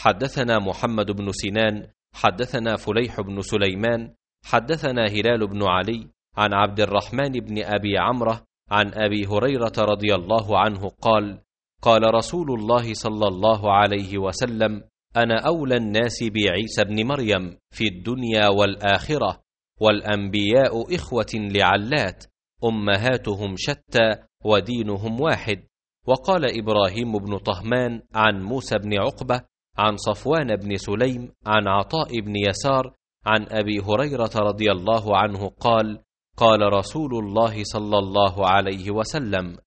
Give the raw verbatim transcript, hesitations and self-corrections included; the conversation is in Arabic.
حدثنا محمد بن سنان حدثنا فليح بن سليمان حدثنا هلال بن علي عن عبد الرحمن بن أبي عمرة عن أبي هريرة رضي الله عنه قال: قال رسول الله صلى الله عليه وسلم: أنا أولى الناس بعيسى بن مريم في الدنيا والآخرة، والأنبياء إخوة لعلات، أمهاتهم شتى ودينهم واحد. وقال إبراهيم بن طهمان عن موسى بن عقبة عن صفوان بن سليم عن عطاء بن يسار عن أبي هريرة رضي الله عنه قال: قال رسول الله صلى الله عليه وسلم: